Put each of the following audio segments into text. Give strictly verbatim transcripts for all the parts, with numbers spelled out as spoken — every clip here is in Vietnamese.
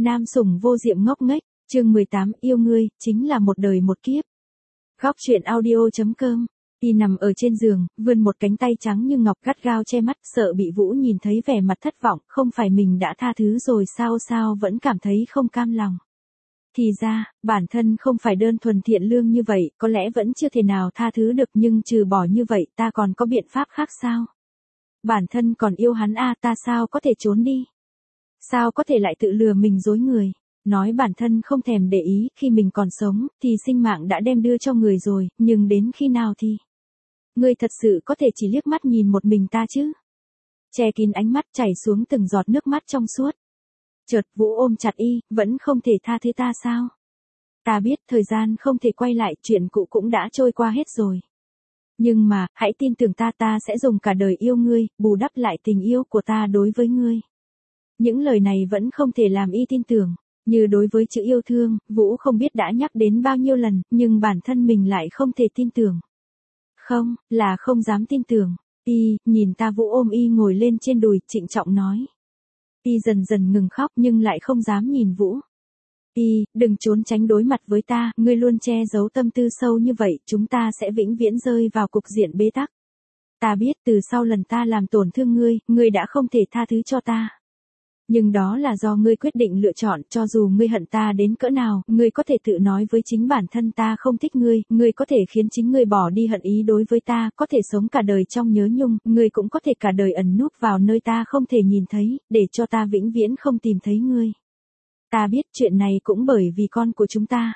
Nam sủng vô diệm ngốc nghếch, chương mười tám, yêu ngươi, chính là một đời một kiếp. Góc truyện audio chấm com. Y nằm ở trên giường, vươn một cánh tay trắng như ngọc gắt gao che mắt, sợ bị Vũ nhìn thấy vẻ mặt thất vọng, không phải mình đã tha thứ rồi sao sao vẫn cảm thấy không cam lòng. Thì ra, bản thân không phải đơn thuần thiện lương như vậy, có lẽ vẫn chưa thể nào tha thứ được, nhưng trừ bỏ như vậy ta còn có biện pháp khác sao? Bản thân còn yêu hắn a, ta sao có thể trốn đi? Sao có thể lại tự lừa mình dối người? Nói bản thân không thèm để ý, khi mình còn sống, thì sinh mạng đã đem đưa cho người rồi, nhưng đến khi nào thì? Ngươi thật sự có thể chỉ liếc mắt nhìn một mình ta chứ? Che kín ánh mắt chảy xuống từng giọt nước mắt trong suốt. Chợt Vũ ôm chặt y, vẫn không thể tha thứ ta sao? Ta biết thời gian không thể quay lại, chuyện cũ cũng đã trôi qua hết rồi. Nhưng mà, hãy tin tưởng ta, ta sẽ dùng cả đời yêu ngươi, bù đắp lại tình yêu của ta đối với ngươi. Những lời này vẫn không thể làm y tin tưởng. Như đối với chữ yêu thương, Vũ không biết đã nhắc đến bao nhiêu lần, nhưng bản thân mình lại không thể tin tưởng. Không, là không dám tin tưởng. Y, nhìn ta. Vũ ôm y ngồi lên trên đùi, trịnh trọng nói. Y dần dần ngừng khóc nhưng lại không dám nhìn Vũ. Y, đừng trốn tránh đối mặt với ta, ngươi luôn che giấu tâm tư sâu như vậy, chúng ta sẽ vĩnh viễn rơi vào cục diện bế tắc. Ta biết từ sau lần ta làm tổn thương ngươi, ngươi đã không thể tha thứ cho ta. Nhưng đó là do ngươi quyết định lựa chọn, cho dù ngươi hận ta đến cỡ nào, ngươi có thể tự nói với chính bản thân ta không thích ngươi, ngươi có thể khiến chính ngươi bỏ đi hận ý đối với ta, có thể sống cả đời trong nhớ nhung, ngươi cũng có thể cả đời ẩn núp vào nơi ta không thể nhìn thấy, để cho ta vĩnh viễn không tìm thấy ngươi. Ta biết chuyện này cũng bởi vì con của chúng ta.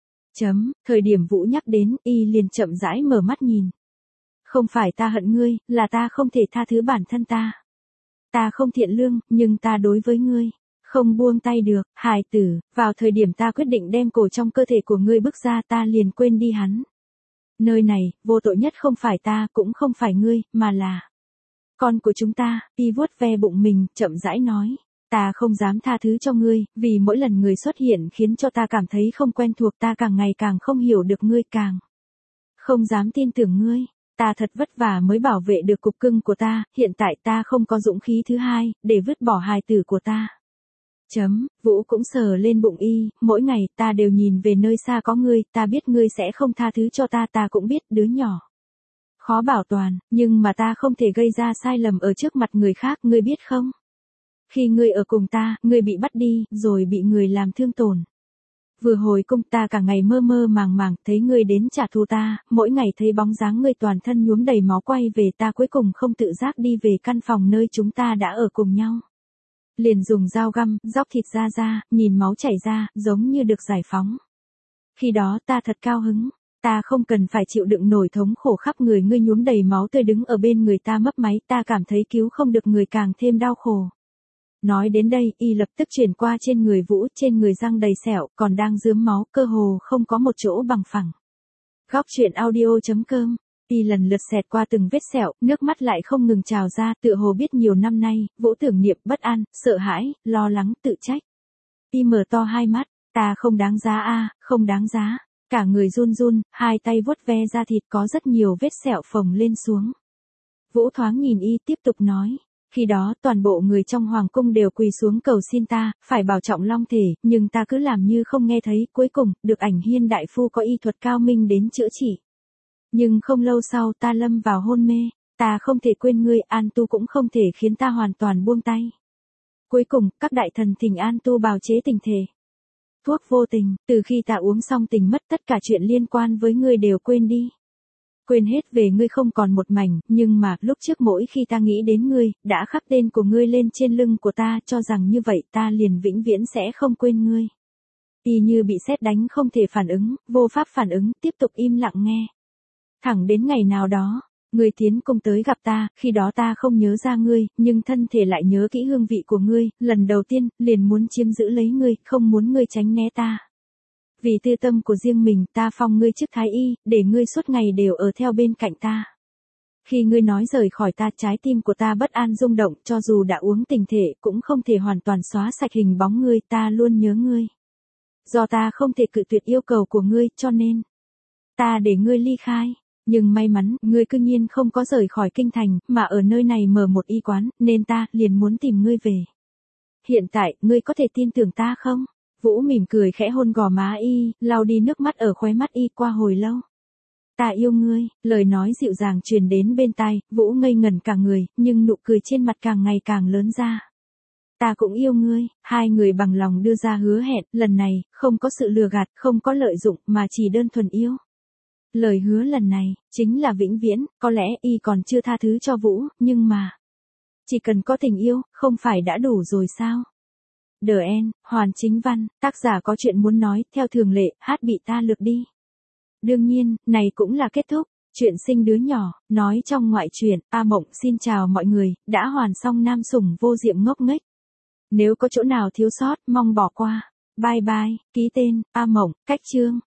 Chấm, thời điểm Vũ nhắc đến, y liền chậm rãi mở mắt nhìn. Không phải ta hận ngươi, là ta không thể tha thứ bản thân ta. Ta không thiện lương, nhưng ta đối với ngươi, không buông tay được, hài tử, vào thời điểm ta quyết định đem cổ trong cơ thể của ngươi bước ra ta liền quên đi hắn. Nơi này, vô tội nhất không phải ta, cũng không phải ngươi, mà là con của chúng ta. Y vuốt ve bụng mình, chậm rãi nói. Ta không dám tha thứ cho ngươi, vì mỗi lần người xuất hiện khiến cho ta cảm thấy không quen thuộc, ta càng ngày càng không hiểu được ngươi, càng không dám tin tưởng ngươi. Ta thật vất vả mới bảo vệ được cục cưng của ta, hiện tại ta không có dũng khí thứ hai, để vứt bỏ hài tử của ta. Chấm, Vũ cũng sờ lên bụng y, mỗi ngày ta đều nhìn về nơi xa có ngươi, ta biết ngươi sẽ không tha thứ cho ta, ta cũng biết đứa nhỏ khó bảo toàn, nhưng mà ta không thể gây ra sai lầm ở trước mặt người khác, ngươi biết không? Khi ngươi ở cùng ta, ngươi bị bắt đi, rồi bị người làm thương tổn. Vừa hồi cung ta cả ngày mơ mơ màng màng, thấy ngươi đến trả thù ta, mỗi ngày thấy bóng dáng ngươi toàn thân nhuốm đầy máu quay về, ta cuối cùng không tự giác đi về căn phòng nơi chúng ta đã ở cùng nhau. Liền dùng dao găm, róc thịt ra ra, nhìn máu chảy ra, giống như được giải phóng. Khi đó ta thật cao hứng, ta không cần phải chịu đựng nổi thống khổ khắp người ngươi nhuốm đầy máu tươi đứng ở bên người ta mấp máy, ta cảm thấy cứu không được người càng thêm đau khổ. Nói đến đây, y lập tức chuyển qua trên người Vũ, trên người răng đầy sẹo, còn đang rướm máu, cơ hồ không có một chỗ bằng phẳng. Góc truyện audio chấm com. Y lần lượt xẹt qua từng vết sẹo, nước mắt lại không ngừng trào ra, tựa hồ biết nhiều năm nay, Vũ tưởng niệm, bất an, sợ hãi, lo lắng, tự trách. Y mở to hai mắt, ta không đáng giá a, không đáng giá. Cả người run run, hai tay vuốt ve da thịt có rất nhiều vết sẹo phồng lên xuống. Vũ thoáng nhìn y tiếp tục nói. Khi đó toàn bộ người trong hoàng cung đều quỳ xuống cầu xin ta, phải bảo trọng long thể, nhưng ta cứ làm như không nghe thấy, cuối cùng, được Ảnh Hiên đại phu có y thuật cao minh đến chữa trị. Nhưng không lâu sau ta lâm vào hôn mê, ta không thể quên ngươi, An Tu cũng không thể khiến ta hoàn toàn buông tay. Cuối cùng, các đại thần thỉnh An Tu bào chế tình thể. Thuốc vô tình, từ khi ta uống xong tình mất tất cả chuyện liên quan với ngươi đều quên đi. Quên hết về ngươi không còn một mảnh, nhưng mà, lúc trước mỗi khi ta nghĩ đến ngươi, đã khắc tên của ngươi lên trên lưng của ta, cho rằng như vậy ta liền vĩnh viễn sẽ không quên ngươi. Y như bị sét đánh không thể phản ứng, vô pháp phản ứng, tiếp tục im lặng nghe. Thẳng đến ngày nào đó, ngươi tiến cung tới gặp ta, khi đó ta không nhớ ra ngươi, nhưng thân thể lại nhớ kỹ hương vị của ngươi, lần đầu tiên, liền muốn chiếm giữ lấy ngươi, không muốn ngươi tránh né ta. Vì tư tâm của riêng mình, ta phong ngươi chức thái y, để ngươi suốt ngày đều ở theo bên cạnh ta. Khi ngươi nói rời khỏi ta, trái tim của ta bất an rung động, cho dù đã uống tình thể, cũng không thể hoàn toàn xóa sạch hình bóng ngươi, ta luôn nhớ ngươi. Do ta không thể cự tuyệt yêu cầu của ngươi, cho nên ta để ngươi ly khai. Nhưng may mắn, ngươi cư nhiên không có rời khỏi kinh thành, mà ở nơi này mở một y quán, nên ta liền muốn tìm ngươi về. hiện tại, ngươi có thể tin tưởng ta không? Vũ mỉm cười khẽ hôn gò má y, lau đi nước mắt ở khóe mắt y qua hồi lâu. Ta yêu ngươi, lời nói dịu dàng truyền đến bên tai, Vũ ngây ngẩn cả người, nhưng nụ cười trên mặt càng ngày càng lớn ra. Ta cũng yêu ngươi, hai người bằng lòng đưa ra hứa hẹn, lần này, không có sự lừa gạt, không có lợi dụng, mà chỉ đơn thuần yêu. Lời hứa lần này, chính là vĩnh viễn, có lẽ y còn chưa tha thứ cho Vũ, nhưng mà... Chỉ cần có tình yêu, không phải đã đủ rồi sao? The End, Hoàn Chính Văn, tác giả có chuyện muốn nói, theo thường lệ, hát bị ta lược đi. Đương nhiên, này cũng là kết thúc. Chuyện sinh đứa nhỏ, nói trong ngoại truyện, A Mộng xin chào mọi người, đã hoàn xong Nam Sủng Vô Diệm ngốc nghếch. Nếu có chỗ nào thiếu sót, mong bỏ qua. Bye bye, ký tên, A Mộng, cách chương.